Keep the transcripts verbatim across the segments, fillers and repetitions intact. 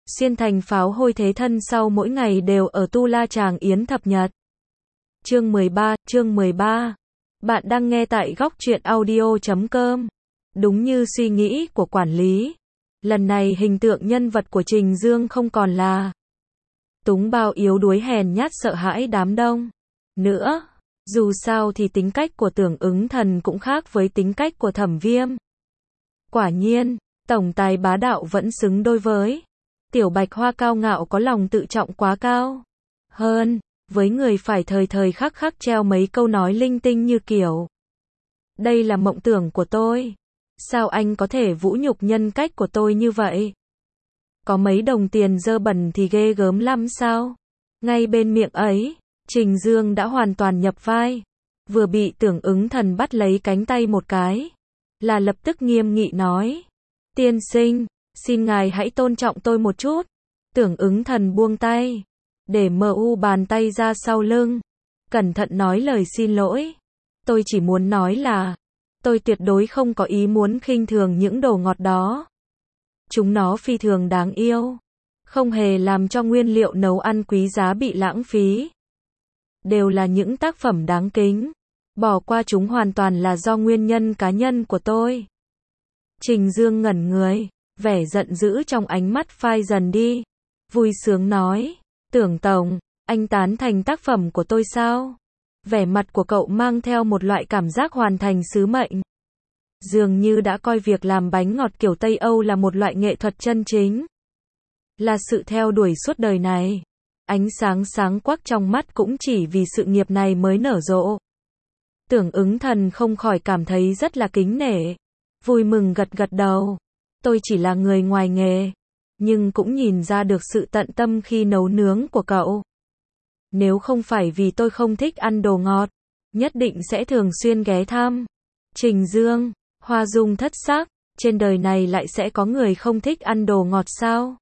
xuyên thành pháo hôi thế thân sau mỗi ngày đều ở tu la tràng yến thập nhật. Chương mười ba, chương mười ba. Bạn đang nghe tại góc truyện audio chấm com. Đúng như suy nghĩ của quản lý, lần này hình tượng nhân vật của Trình Dương không còn là túng bao yếu đuối hèn nhát sợ hãi đám đông nữa. Dù sao thì tính cách của Tưởng Ứng Thần cũng khác với tính cách của Thẩm Viêm. Quả nhiên, tổng tài bá đạo vẫn xứng đôi với Tiểu Bạch Hoa cao ngạo có lòng tự trọng quá cao. Hơn, với người phải thời thời khắc khắc treo mấy câu nói linh tinh như kiểu: đây là mộng tưởng của tôi. Sao anh có thể vũ nhục nhân cách của tôi như vậy? Có mấy đồng tiền dơ bẩn thì ghê gớm lắm sao? Ngay bên miệng ấy, Trình Dương đã hoàn toàn nhập vai. Vừa bị Tưởng Ứng Thần bắt lấy cánh tay một cái, là lập tức nghiêm nghị nói: tiên sinh, xin ngài hãy tôn trọng tôi một chút. Tưởng Ứng Thần buông tay, để mờ u bàn tay ra sau lưng, cẩn thận nói lời xin lỗi. Tôi chỉ muốn nói là, tôi tuyệt đối không có ý muốn khinh thường những đồ ngọt đó. Chúng nó phi thường đáng yêu, không hề làm cho nguyên liệu nấu ăn quý giá bị lãng phí. Đều là những tác phẩm đáng kính. Bỏ qua chúng hoàn toàn là do nguyên nhân cá nhân của tôi. Trình Dương ngẩn người, vẻ giận dữ trong ánh mắt phai dần đi. Vui sướng nói: Tưởng tổng, anh tán thành tác phẩm của tôi sao? Vẻ mặt của cậu mang theo một loại cảm giác hoàn thành sứ mệnh. Dường như đã coi việc làm bánh ngọt kiểu Tây Âu là một loại nghệ thuật chân chính. Là sự theo đuổi suốt đời này. Ánh sáng sáng quắc trong mắt cũng chỉ vì sự nghiệp này mới nở rộ. Tưởng Ứng Thần không khỏi cảm thấy rất là kính nể. Vui mừng gật gật đầu. Tôi chỉ là người ngoài nghề, nhưng cũng nhìn ra được sự tận tâm khi nấu nướng của cậu. Nếu không phải vì tôi không thích ăn đồ ngọt, nhất định sẽ thường xuyên ghé thăm. Trình Dương, Hoa Dung thất sắc, trên đời này lại sẽ có người không thích ăn đồ ngọt sao?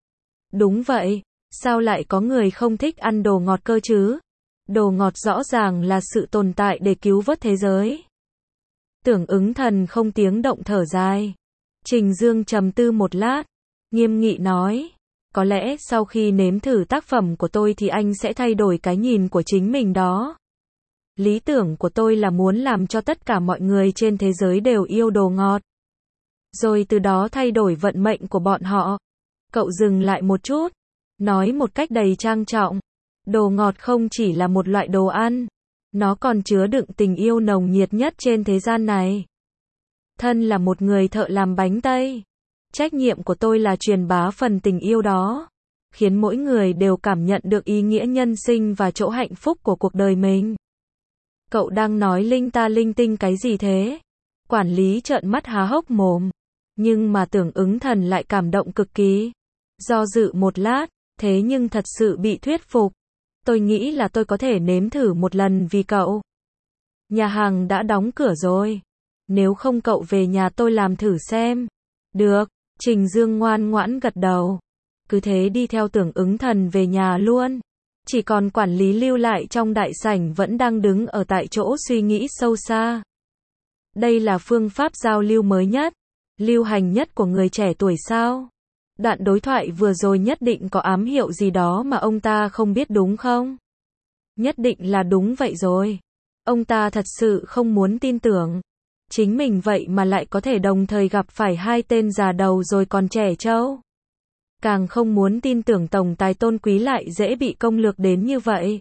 Đúng vậy, sao lại có người không thích ăn đồ ngọt cơ chứ? Đồ ngọt rõ ràng là sự tồn tại để cứu vớt thế giới. Tưởng Ứng Thần không tiếng động thở dài. Trình Dương trầm tư một lát, nghiêm nghị nói: có lẽ sau khi nếm thử tác phẩm của tôi thì anh sẽ thay đổi cái nhìn của chính mình đó. Lý tưởng của tôi là muốn làm cho tất cả mọi người trên thế giới đều yêu đồ ngọt, rồi từ đó thay đổi vận mệnh của bọn họ. Cậu dừng lại một chút, nói một cách đầy trang trọng: đồ ngọt không chỉ là một loại đồ ăn, nó còn chứa đựng tình yêu nồng nhiệt nhất trên thế gian này. Thân là một người thợ làm bánh Tây, trách nhiệm của tôi là truyền bá phần tình yêu đó, khiến mỗi người đều cảm nhận được ý nghĩa nhân sinh và chỗ hạnh phúc của cuộc đời mình. Cậu đang nói linh ta linh tinh cái gì thế? Quản lý trợn mắt há hốc mồm, nhưng mà Tưởng Ứng Thần lại cảm động cực kỳ. Do dự một lát, thế nhưng thật sự bị thuyết phục. Tôi nghĩ là tôi có thể nếm thử một lần vì cậu. Nhà hàng đã đóng cửa rồi. Nếu không cậu về nhà tôi làm thử xem. Được, Trình Dương ngoan ngoãn gật đầu. Cứ thế đi theo Tưởng Ứng Thần về nhà luôn. Chỉ còn quản lý lưu lại trong đại sảnh vẫn đang đứng ở tại chỗ suy nghĩ sâu xa. Đây là phương pháp giao lưu mới nhất, lưu hành nhất của người trẻ tuổi sao? Đoạn đối thoại vừa rồi nhất định có ám hiệu gì đó mà ông ta không biết đúng không? Nhất định là đúng vậy rồi. Ông ta thật sự không muốn tin tưởng. Chính mình vậy mà lại có thể đồng thời gặp phải hai tên già đầu rồi còn trẻ trâu. Càng không muốn tin tưởng tổng tài Tôn Quý lại dễ bị công lược đến như vậy.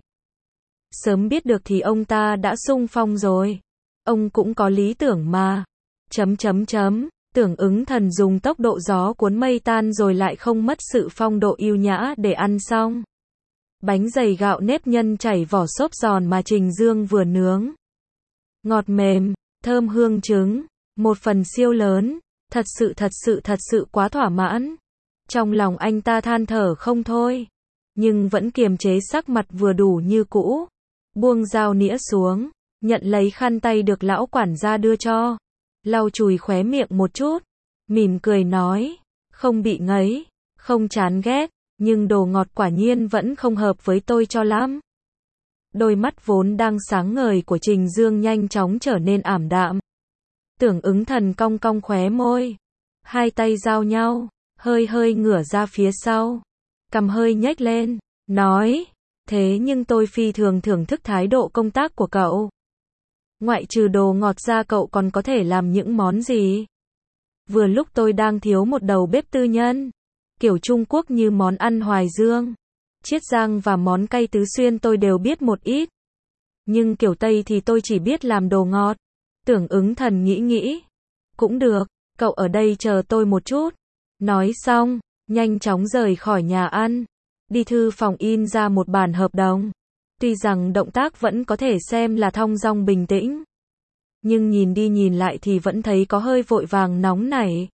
Sớm biết được thì ông ta đã xung phong rồi. Ông cũng có lý tưởng mà. Chấm chấm chấm. Tưởng Ứng Thần dùng tốc độ gió cuốn mây tan rồi lại không mất sự phong độ yêu nhã để ăn xong bánh dày gạo nếp nhân chảy vỏ xốp giòn mà Trình Dương vừa nướng. Ngọt mềm, thơm hương trứng, một phần siêu lớn, thật sự thật sự thật sự quá thỏa mãn. Trong lòng anh ta than thở không thôi, nhưng vẫn kiềm chế sắc mặt vừa đủ như cũ. Buông dao nĩa xuống, nhận lấy khăn tay được lão quản gia đưa cho, lau chùi khóe miệng một chút, mỉm cười nói: không bị ngấy, không chán ghét, nhưng đồ ngọt quả nhiên vẫn không hợp với tôi cho lắm. Đôi mắt vốn đang sáng ngời của Trình Dương nhanh chóng trở nên ảm đạm. Tưởng Ứng Thần cong cong khóe môi, hai tay giao nhau, hơi hơi ngửa ra phía sau, cằm hơi nhếch lên, nói, thế nhưng tôi phi thường thưởng thức thái độ công tác của cậu. Ngoại trừ đồ ngọt ra cậu còn có thể làm những món gì? Vừa lúc tôi đang thiếu một đầu bếp tư nhân, kiểu Trung Quốc như món ăn hoài dương, chiết giang và món cay tứ xuyên tôi đều biết một ít. Nhưng kiểu Tây thì tôi chỉ biết làm đồ ngọt. Tưởng Ứng Thần nghĩ nghĩ. Cũng được, cậu ở đây chờ tôi một chút. Nói xong, nhanh chóng rời khỏi nhà ăn. Đi thư phòng in ra một bản hợp đồng. Tuy rằng động tác vẫn có thể xem là thong dong bình tĩnh. Nhưng nhìn đi nhìn lại thì vẫn thấy có hơi vội vàng nóng nảy.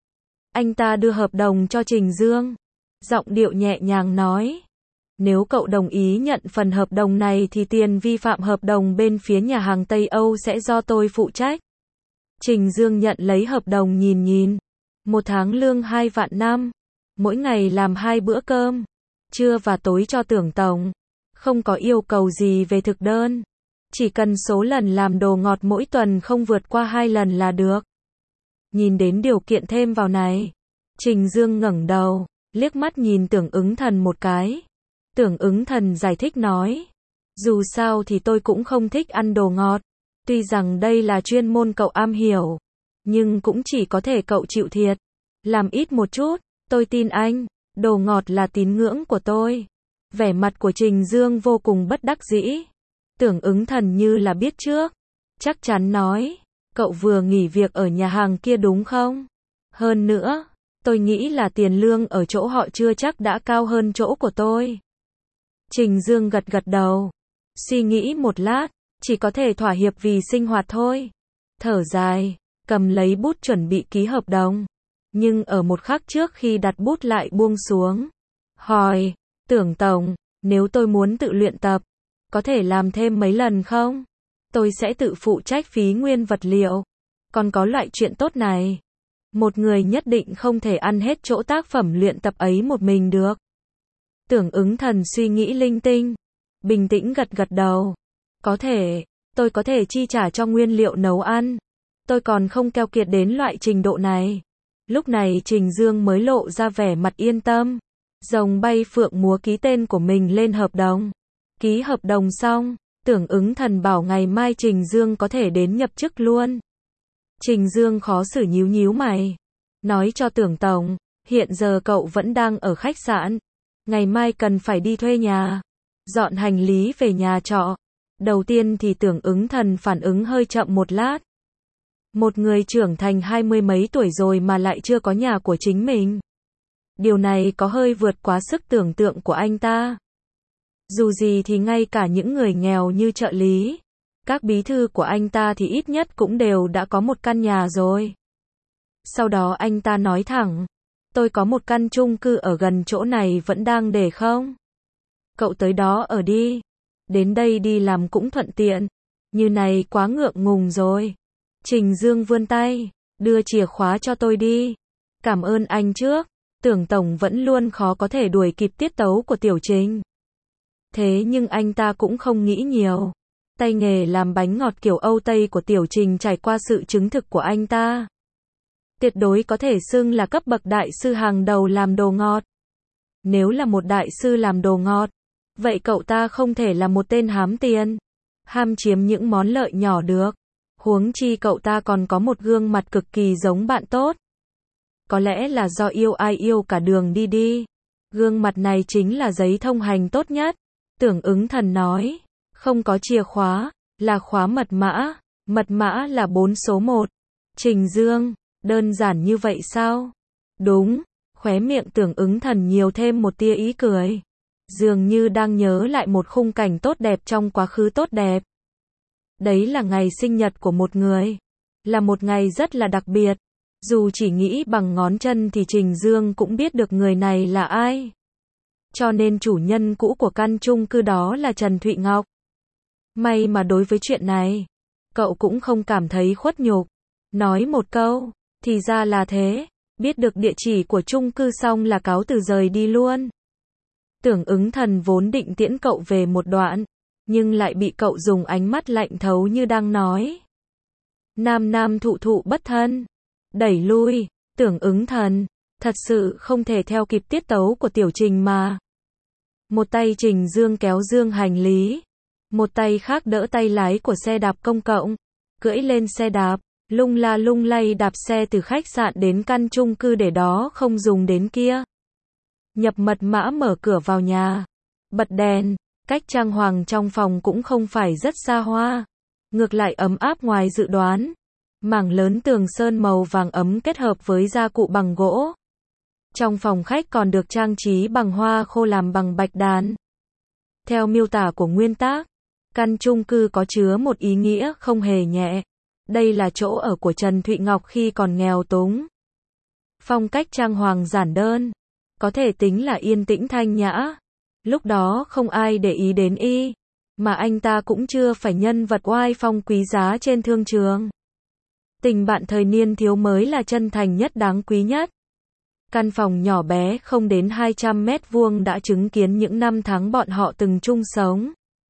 Anh ta đưa hợp đồng cho Trình Dương. Giọng điệu nhẹ nhàng nói. Nếu cậu đồng ý nhận phần hợp đồng này thì tiền vi phạm hợp đồng bên phía nhà hàng Tây Âu sẽ do tôi phụ trách. Trình Dương nhận lấy hợp đồng nhìn nhìn. Một tháng lương hai vạn năm. Mỗi ngày làm hai bữa cơm. Trưa và tối cho Tưởng tổng. Không có yêu cầu gì về thực đơn. Chỉ cần số lần làm đồ ngọt mỗi tuần không vượt qua hai lần là được. Nhìn đến điều kiện thêm vào này. Trình Dương ngẩng đầu, liếc mắt nhìn Tưởng Ứng Thần một cái. Tưởng Ứng Thần giải thích nói. Dù sao thì tôi cũng không thích ăn đồ ngọt. Tuy rằng đây là chuyên môn cậu am hiểu. Nhưng cũng chỉ có thể cậu chịu thiệt. Làm ít một chút, tôi tin anh. Đồ ngọt là tín ngưỡng của tôi. Vẻ mặt của Trình Dương vô cùng bất đắc dĩ. Tưởng Ứng Thần như là biết trước. Chắc chắn nói. Cậu vừa nghỉ việc ở nhà hàng kia đúng không? Hơn nữa, tôi nghĩ là tiền lương ở chỗ họ chưa chắc đã cao hơn chỗ của tôi. Trình Dương gật gật đầu. Suy nghĩ một lát, chỉ có thể thỏa hiệp vì sinh hoạt thôi. Thở dài, cầm lấy bút chuẩn bị ký hợp đồng. Nhưng ở một khắc trước khi đặt bút lại buông xuống. Hỏi, Tưởng tổng, nếu tôi muốn tự luyện tập, có thể làm thêm mấy lần không? Tôi sẽ tự phụ trách phí nguyên vật liệu. Còn có loại chuyện tốt này. Một người nhất định không thể ăn hết chỗ tác phẩm luyện tập ấy một mình được. Tưởng Ứng Thần suy nghĩ linh tinh. Bình tĩnh gật gật đầu. Có thể, tôi có thể chi trả cho nguyên liệu nấu ăn. Tôi còn không keo kiệt đến loại trình độ này. Lúc này Trình Dương mới lộ ra vẻ mặt yên tâm. Rồng bay phượng múa ký tên của mình lên hợp đồng. Ký hợp đồng xong, Tưởng Ứng Thần bảo ngày mai Trình Dương có thể đến nhập chức luôn. Trình Dương khó xử nhíu nhíu mày. Nói cho Tưởng tổng, hiện giờ cậu vẫn đang ở khách sạn. Ngày mai cần phải đi thuê nhà. Dọn hành lý về nhà trọ. Đầu tiên thì Tưởng Ứng Thần phản ứng hơi chậm một lát. Một người trưởng thành hai mươi mấy tuổi rồi mà lại chưa có nhà của chính mình. Điều này có hơi vượt quá sức tưởng tượng của anh ta. Dù gì thì ngay cả những người nghèo như trợ lý, các bí thư của anh ta thì ít nhất cũng đều đã có một căn nhà rồi. Sau đó anh ta nói thẳng, tôi có một căn chung cư ở gần chỗ này vẫn đang để không? Cậu tới đó ở đi. Đến đây đi làm cũng thuận tiện. Như này quá ngượng ngùng rồi. Trình Dương vươn tay, đưa chìa khóa cho tôi đi. Cảm ơn anh trước. Tưởng tổng vẫn luôn khó có thể đuổi kịp tiết tấu của Tiểu Trình. Thế nhưng anh ta cũng không nghĩ nhiều. Tay nghề làm bánh ngọt kiểu Âu Tây của Tiểu Trình trải qua sự chứng thực của anh ta. Tuyệt đối có thể xưng là cấp bậc đại sư hàng đầu làm đồ ngọt. Nếu là một đại sư làm đồ ngọt, vậy cậu ta không thể là một tên hám tiền, ham chiếm những món lợi nhỏ được. Huống chi cậu ta còn có một gương mặt cực kỳ giống bạn tốt. Có lẽ là do yêu ai yêu cả đường đi đi. Gương mặt này chính là giấy thông hành tốt nhất. Tưởng Ứng Thần nói, không có chìa khóa, là khóa mật mã. Mật mã là bốn số một. Trình Dương, đơn giản như vậy sao? Đúng, khóe miệng Tưởng Ứng Thần nhiều thêm một tia ý cười. Dường như đang nhớ lại một khung cảnh tốt đẹp trong quá khứ tốt đẹp. Đấy là ngày sinh nhật của một người. Là một ngày rất là đặc biệt. Dù chỉ nghĩ bằng ngón chân thì Trình Dương cũng biết được người này là ai. Cho nên chủ nhân cũ của căn chung cư đó là Trần Thụy Ngọc. May mà đối với chuyện này, cậu cũng không cảm thấy khuất nhục. Nói một câu, thì ra là thế. Biết được địa chỉ của chung cư xong là cáo từ rời đi luôn. Tưởng Ứng Thần vốn định tiễn cậu về một đoạn, nhưng lại bị cậu dùng ánh mắt lạnh thấu như đang nói. Nam nam thụ thụ bất thân. Đẩy lui. Tưởng Ứng Thần, Thật sự không thể theo kịp tiết tấu của tiểu Trình mà. Một tay Trình Dương kéo dương hành lý, một tay khác đỡ tay lái của xe đạp công cộng, cưỡi lên xe đạp, lung la lung lay đạp xe từ khách sạn đến căn chung cư để đó không dùng đến kia. Nhập mật mã mở cửa vào nhà, bật đèn, cách trang hoàng trong phòng cũng không phải rất xa hoa, ngược lại ấm áp ngoài dự đoán. Mảng lớn tường sơn màu vàng ấm kết hợp với gia cụ bằng gỗ. Trong phòng khách còn được trang trí bằng hoa khô làm bằng bạch đàn. Theo miêu tả của nguyên tác, căn chung cư có chứa một ý nghĩa không hề nhẹ. Đây là chỗ ở của Trần Thụy Ngọc khi còn nghèo túng. Phong cách trang hoàng giản đơn, có thể tính là yên tĩnh thanh nhã. Lúc đó không ai để ý đến y, mà anh ta cũng chưa phải nhân vật oai phong quý giá trên thương trường. Tình bạn thời niên thiếu mới là chân thành nhất đáng quý nhất. Căn phòng nhỏ bé không đến hai trăm mét vuông đã chứng kiến những năm tháng bọn họ từng chung sống.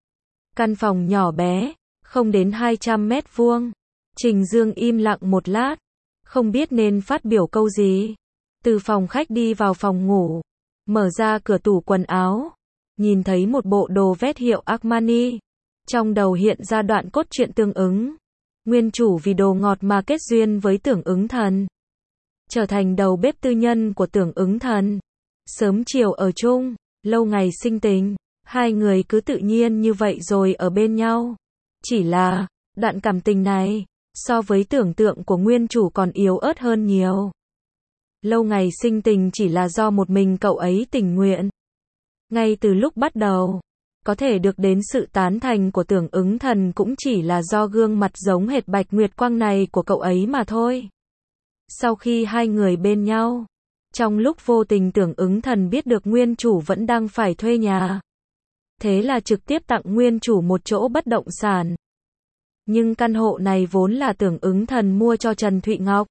Căn phòng nhỏ bé, không đến hai trăm mét vuông. Trình Dương im lặng một lát, không biết nên phát biểu câu gì. Từ phòng khách đi vào phòng ngủ, mở ra cửa tủ quần áo, nhìn thấy một bộ đồ vest hiệu Armani. Trong đầu hiện ra đoạn cốt truyện tương ứng. Nguyên chủ vì đồ ngọt mà kết duyên với Tưởng Ứng Thần, trở thành đầu bếp tư nhân của Tưởng Ứng Thần. Sớm chiều ở chung, lâu ngày sinh tình, hai người cứ tự nhiên như vậy rồi ở bên nhau. Chỉ là, đoạn cảm tình này, so với tưởng tượng của nguyên chủ còn yếu ớt hơn nhiều. Lâu ngày sinh tình chỉ là do một mình cậu ấy tình nguyện. Ngay từ lúc bắt đầu, có thể được đến sự tán thành của Tưởng Ứng Thần cũng chỉ là do gương mặt giống hệt Bạch Nguyệt Quang này của cậu ấy mà thôi. Sau khi hai người bên nhau, trong lúc vô tình Tưởng Ứng Thần biết được nguyên chủ vẫn đang phải thuê nhà. Thế là trực tiếp tặng nguyên chủ một chỗ bất động sản. Nhưng căn hộ này vốn là Tưởng Ứng Thần mua cho Trần Thụy Ngọc.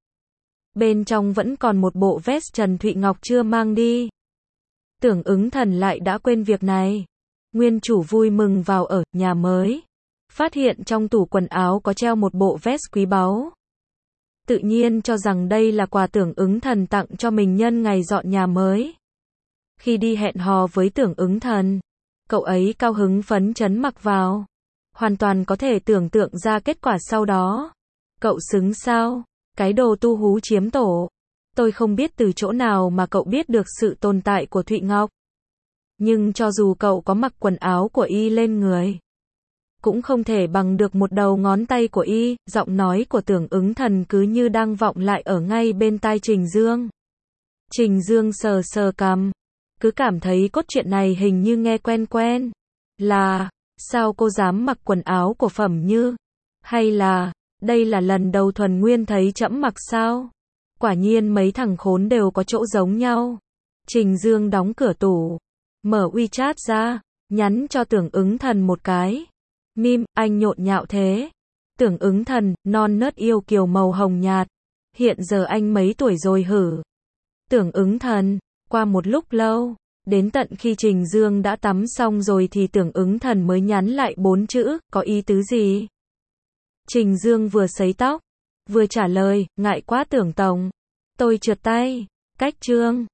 Bên trong vẫn còn một bộ vest Trần Thụy Ngọc chưa mang đi. Tưởng Ứng Thần lại đã quên việc này. Nguyên chủ vui mừng vào ở nhà mới, phát hiện trong tủ quần áo có treo một bộ vest quý báu. Tự nhiên cho rằng đây là quà Tưởng Ứng Thần tặng cho mình nhân ngày dọn nhà mới. Khi đi hẹn hò với Tưởng Ứng Thần, cậu ấy cao hứng phấn chấn mặc vào. Hoàn toàn có thể tưởng tượng ra kết quả sau đó. Cậu xứng sao? Cái đồ tu hú chiếm tổ. Tôi không biết từ chỗ nào mà cậu biết được sự tồn tại của Thụy Ngọc. Nhưng cho dù cậu có mặc quần áo của y lên người, cũng không thể bằng được một đầu ngón tay của y. Giọng nói của Tưởng Ứng Thần cứ như đang vọng lại ở ngay bên tai Trình Dương. Trình Dương sờ sờ cằm, cứ cảm thấy cốt truyện này hình như nghe quen quen. Là, sao cô dám mặc quần áo của Phẩm Như? Hay là, đây là lần đầu thuần nguyên thấy trẫm mặc sao? Quả nhiên mấy thằng khốn đều có chỗ giống nhau. Trình Dương đóng cửa tủ, mở WeChat ra, nhắn cho Tưởng Ứng Thần một cái. Mim, anh nhộn nhạo thế. Tưởng Ứng Thần, non nớt yêu kiều màu hồng nhạt. Hiện giờ anh mấy tuổi rồi hử? Tưởng Ứng Thần, qua một lúc lâu, đến tận khi Trình Dương đã tắm xong rồi thì Tưởng Ứng Thần mới nhắn lại bốn chữ, có ý tứ gì? Trình Dương vừa sấy tóc, vừa trả lời, ngại quá Tưởng Tổng. Tôi trượt tay, cách chương.